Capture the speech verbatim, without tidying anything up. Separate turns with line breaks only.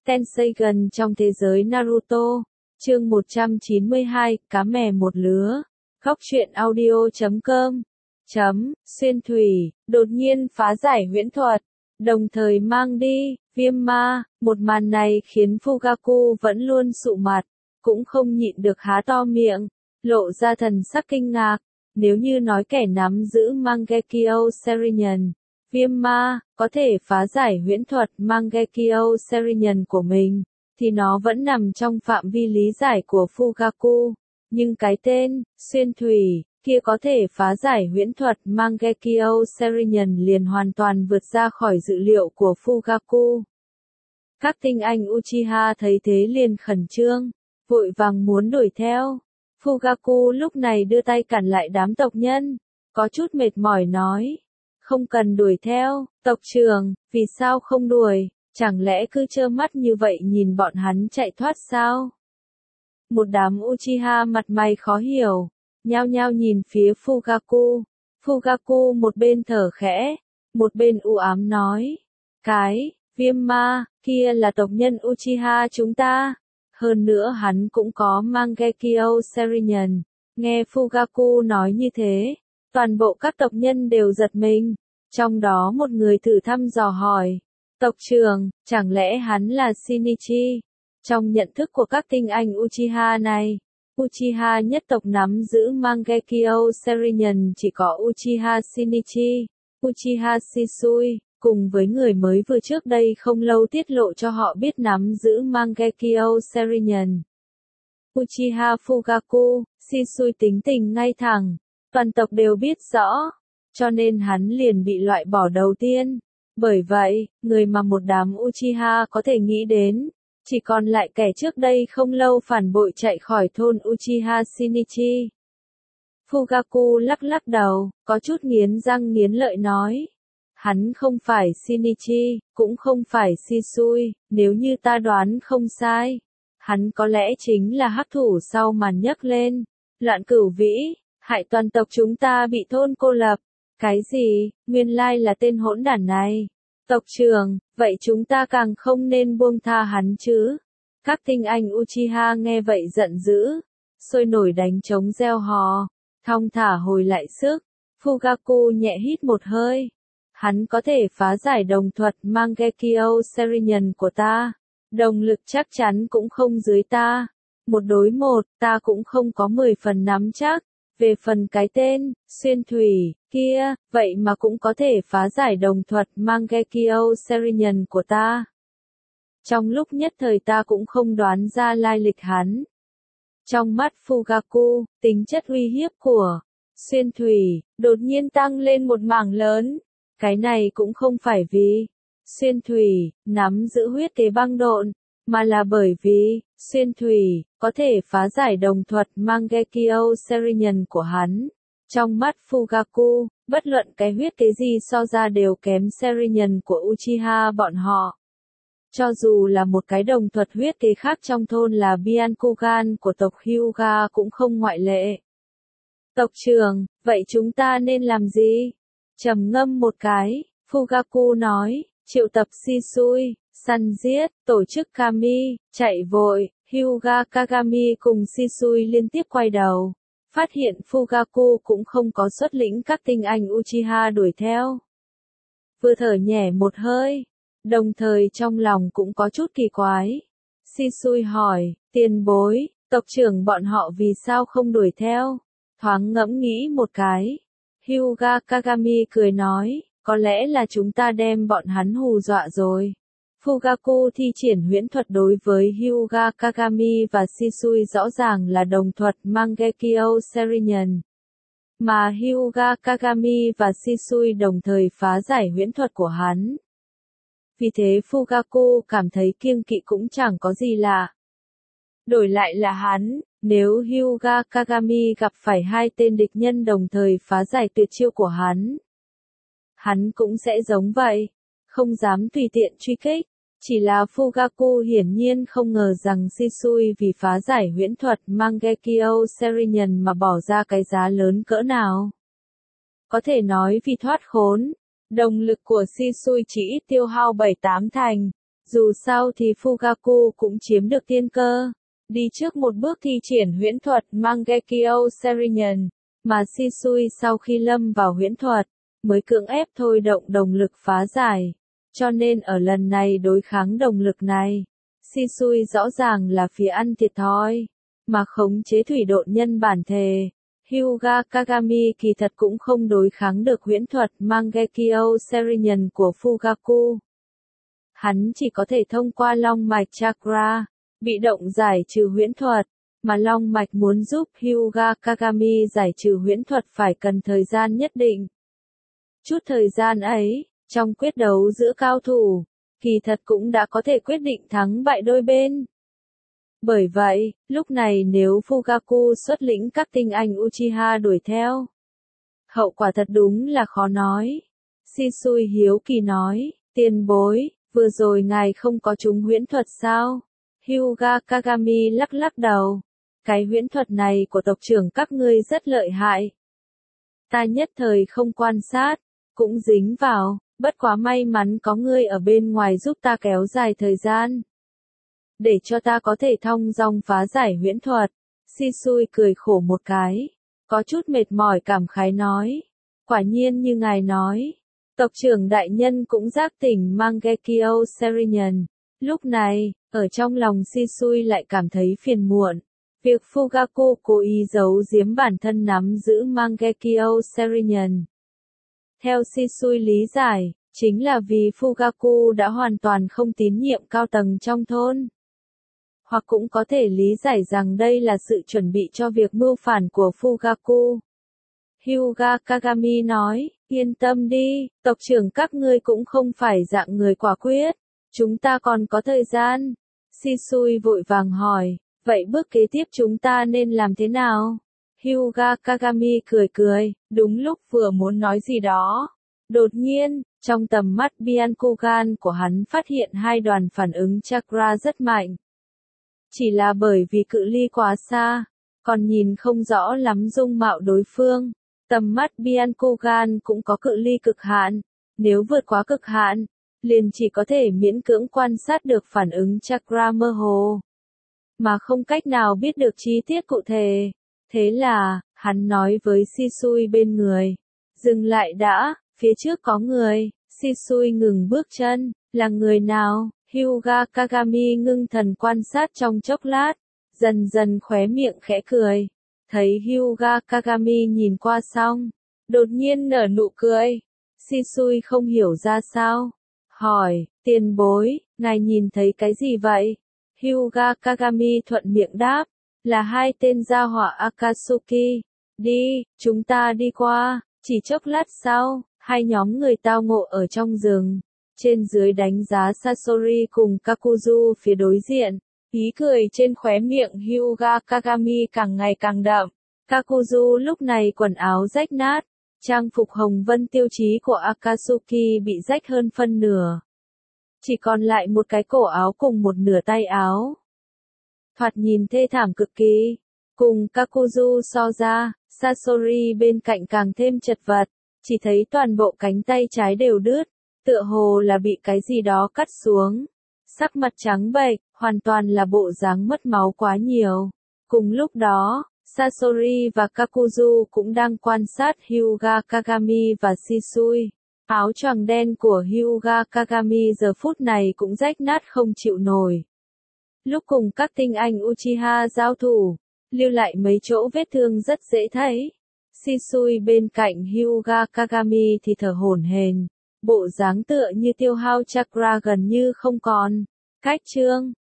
Tenseigan trong thế giới Naruto. Chương một trăm chín mươi hai, cá mè một lứa. Góc truyện audio chấm com. Chấm, xuyên thủy, đột nhiên phá giải huyễn thuật, đồng thời mang đi, viêm ma. Một màn này khiến Fugaku vẫn luôn sụ mặt, cũng không nhịn được há to miệng, lộ ra thần sắc kinh ngạc. Nếu như nói kẻ nắm giữ Mangekyo Sharingan, viêm ma, có thể phá giải huyễn thuật Mangekyo Sharingan của mình, thì nó vẫn nằm trong phạm vi lý giải của Fugaku. Nhưng cái tên, xuyên thủy, kia có thể phá giải huyễn thuật Mangekyo Sharingan liền hoàn toàn vượt ra khỏi dự liệu của Fugaku. Các tinh anh Uchiha thấy thế liền khẩn trương, vội vàng muốn đuổi theo. Fugaku lúc này đưa tay cản lại đám tộc nhân, có chút mệt mỏi nói, không cần đuổi theo, tộc trưởng, vì sao không đuổi, chẳng lẽ cứ trơ mắt như vậy nhìn bọn hắn chạy thoát sao? Một đám Uchiha mặt mày khó hiểu, nhao nhao nhìn phía Fugaku. Fugaku một bên thở khẽ, một bên u ám nói, cái, viêm ma, kia là tộc nhân Uchiha chúng ta. Hơn nữa hắn cũng có Mangekyo Sharingan. Nghe Fugaku nói như thế, toàn bộ các tộc nhân đều giật mình. Trong đó một người thử thăm dò hỏi, tộc trưởng, chẳng lẽ hắn là Shinichi? Trong nhận thức của các tinh anh Uchiha này, Uchiha nhất tộc nắm giữ Mangekyo Sharingan chỉ có Uchiha Shinichi, Uchiha Shisui, cùng với người mới vừa trước đây không lâu tiết lộ cho họ biết nắm giữ Mangekyo Sharingan. Uchiha Fugaku, Shisui tính tình ngay thẳng, toàn tộc đều biết rõ, cho nên hắn liền bị loại bỏ đầu tiên. Bởi vậy, người mà một đám Uchiha có thể nghĩ đến, chỉ còn lại kẻ trước đây không lâu phản bội chạy khỏi thôn Uchiha Shinichi. Fugaku lắc lắc đầu, có chút nghiến răng nghiến lợi nói, hắn không phải Shinichi, cũng không phải Shisui, nếu như ta đoán không sai, hắn có lẽ chính là hắc thủ sau màn nhấc lên loạn cửu vĩ, hại toàn tộc chúng ta bị thôn cô lập. Cái gì, nguyên lai là tên hỗn đản này. Tộc trưởng, vậy chúng ta càng không nên buông tha hắn chứ. Các tinh anh Uchiha nghe vậy giận dữ, sôi nổi đánh trống reo hò, thong thả hồi lại sức. Fugaku nhẹ hít một hơi. Hắn có thể phá giải đồng thuật Mangekyo Sharingan của ta. Đồng lực chắc chắn cũng không dưới ta. Một đối một, ta cũng không có mười phần nắm chắc. Về phần cái tên, xuyên thủy, kia, vậy mà cũng có thể phá giải đồng thuật Mangekyo Sharingan của ta. Trong lúc nhất thời ta cũng không đoán ra lai lịch hắn. Trong mắt Fugaku, tính chất uy hiếp của xuyên thủy, đột nhiên tăng lên một mảng lớn. Cái này cũng không phải vì xuyên thủy nắm giữ huyết kế băng độn, mà là bởi vì xuyên thủy có thể phá giải đồng thuật Mangekyo Sharingan của hắn. Trong mắt Fugaku, bất luận cái huyết kế gì so ra đều kém Sharingan của Uchiha bọn họ. Cho dù là một cái đồng thuật huyết kế khác trong thôn là Byakugan của tộc Hyuga cũng không ngoại lệ. Tộc trưởng, vậy chúng ta nên làm gì? Trầm ngâm một cái, Fugaku nói, triệu tập Shisui, săn giết, tổ chức Kami, chạy vội. Hyuga Kagami cùng Shisui liên tiếp quay đầu, phát hiện Fugaku cũng không có xuất lĩnh các tinh anh Uchiha đuổi theo. Vừa thở nhẹ một hơi, đồng thời trong lòng cũng có chút kỳ quái. Shisui hỏi, tiền bối, tộc trưởng bọn họ vì sao không đuổi theo? Thoáng ngẫm nghĩ một cái. Hyuga Kagami cười nói, có lẽ là chúng ta đem bọn hắn hù dọa rồi. Fugaku thi triển huyễn thuật đối với Hyuga Kagami và Shisui rõ ràng là đồng thuật Mangekyo Sharingan. Mà Hyuga Kagami và Shisui đồng thời phá giải huyễn thuật của hắn. Vì thế Fugaku cảm thấy kiêng kỵ cũng chẳng có gì lạ. Đổi lại là hắn, nếu Hyuga Kagami gặp phải hai tên địch nhân đồng thời phá giải tuyệt chiêu của hắn, hắn cũng sẽ giống vậy, không dám tùy tiện truy kích. Chỉ là Fugaku hiển nhiên không ngờ rằng Shisui vì phá giải huyễn thuật Mangekyo Sharingan mà bỏ ra cái giá lớn cỡ nào. Có thể nói vì thoát khốn, đồng lực của Shisui chỉ ít tiêu hao bảy tám thành, Dù sao thì Fugaku cũng chiếm được tiên cơ. Đi trước một bước thi triển huyễn thuật Mangekyo Sharingan, mà Shisui sau khi lâm vào huyễn thuật, mới cưỡng ép thôi động đồng lực phá giải. Cho nên ở lần này đối kháng đồng lực này, Shisui rõ ràng là phía ăn thiệt thòi, mà khống chế thủy độn nhân bản thể. Hyuga Kagami kỳ thật cũng không đối kháng được huyễn thuật Mangekyo Sharingan của Fugaku. Hắn chỉ có thể thông qua long mạch chakra, bị động giải trừ huyễn thuật, mà long mạch muốn giúp Hyuga Kagami giải trừ huyễn thuật phải cần thời gian nhất định. Chút thời gian ấy, trong quyết đấu giữa cao thủ, kỳ thật cũng đã có thể quyết định thắng bại đôi bên. Bởi vậy, lúc này nếu Fugaku xuất lĩnh các tinh anh Uchiha đuổi theo, hậu quả thật đúng là khó nói. Shisui hiếu kỳ nói, tiền bối, vừa rồi ngài không có trúng huyễn thuật sao? Hyuga Kagami lắc lắc đầu. Cái huyễn thuật này của tộc trưởng các ngươi rất lợi hại. Ta nhất thời không quan sát, cũng dính vào, bất quá may mắn có ngươi ở bên ngoài giúp ta kéo dài thời gian, để cho ta có thể thong dong phá giải huyễn thuật. Shisui cười khổ một cái, có chút mệt mỏi cảm khái nói. Quả nhiên như ngài nói, tộc trưởng đại nhân cũng giác tỉnh Mangekyo Sharingan. Lúc này, ở trong lòng Shisui lại cảm thấy phiền muộn. Việc Fugaku cố ý giấu giếm bản thân nắm giữ Mangekyo Sharingan. Theo Shisui lý giải, chính là vì Fugaku đã hoàn toàn không tín nhiệm cao tầng trong thôn. Hoặc cũng có thể lý giải rằng đây là sự chuẩn bị cho việc mưu phản của Fugaku. Hyuga Kagami nói, yên tâm đi, tộc trưởng các ngươi cũng không phải dạng người quả quyết. Chúng ta còn có thời gian. Shisui vội vàng hỏi, vậy bước kế tiếp chúng ta nên làm thế nào? Hyuga Kagami cười cười, đúng lúc vừa muốn nói gì đó. Đột nhiên, trong tầm mắt Byakugan của hắn phát hiện hai đoàn phản ứng chakra rất mạnh. Chỉ là bởi vì cự ly quá xa, còn nhìn không rõ lắm dung mạo đối phương. Tầm mắt Byakugan cũng có cự ly cực hạn. Nếu vượt quá cực hạn, liền chỉ có thể miễn cưỡng quan sát được phản ứng chakra mơ hồ, mà không cách nào biết được chi tiết cụ thể. Thế là, hắn nói với Shisui bên người, dừng lại đã, phía trước có người. Shisui ngừng bước chân, là người nào? Hyuga Kagami ngưng thần quan sát trong chốc lát, dần dần khóe miệng khẽ cười. Thấy Hyuga Kagami nhìn qua xong, đột nhiên nở nụ cười. Shisui không hiểu ra sao, hỏi, tiền bối, ngài nhìn thấy cái gì vậy? Hyuga Kagami thuận miệng đáp, là hai tên gia hỏa Akatsuki. Đi, chúng ta đi qua. Chỉ chốc lát sau, hai nhóm người tao ngộ ở trong rừng. Trên dưới đánh giá Sasori cùng Kakuzu phía đối diện. Ý cười trên khóe miệng Hyuga Kagami càng ngày càng đậm. Kakuzu lúc này quần áo rách nát. Trang phục hồng vân tiêu chí của Akatsuki bị rách hơn phân nửa. Chỉ còn lại một cái cổ áo cùng một nửa tay áo. Thoạt nhìn thê thảm cực kỳ. Cùng Kakuzu so ra, Sasori bên cạnh càng thêm chật vật. Chỉ thấy toàn bộ cánh tay trái đều đứt, tựa hồ là bị cái gì đó cắt xuống. Sắc mặt trắng bệch, hoàn toàn là bộ dáng mất máu quá nhiều. Cùng lúc đó, Sasori và Kakuzu cũng đang quan sát Hyuga Kagami và Shisui. Áo choàng đen của Hyuga Kagami giờ phút này cũng rách nát không chịu nổi. Lúc cùng các tinh anh Uchiha giao thủ, lưu lại mấy chỗ vết thương rất dễ thấy. Shisui bên cạnh Hyuga Kagami thì thở hổn hển, bộ dáng tựa như tiêu hao chakra gần như không còn. Cách chương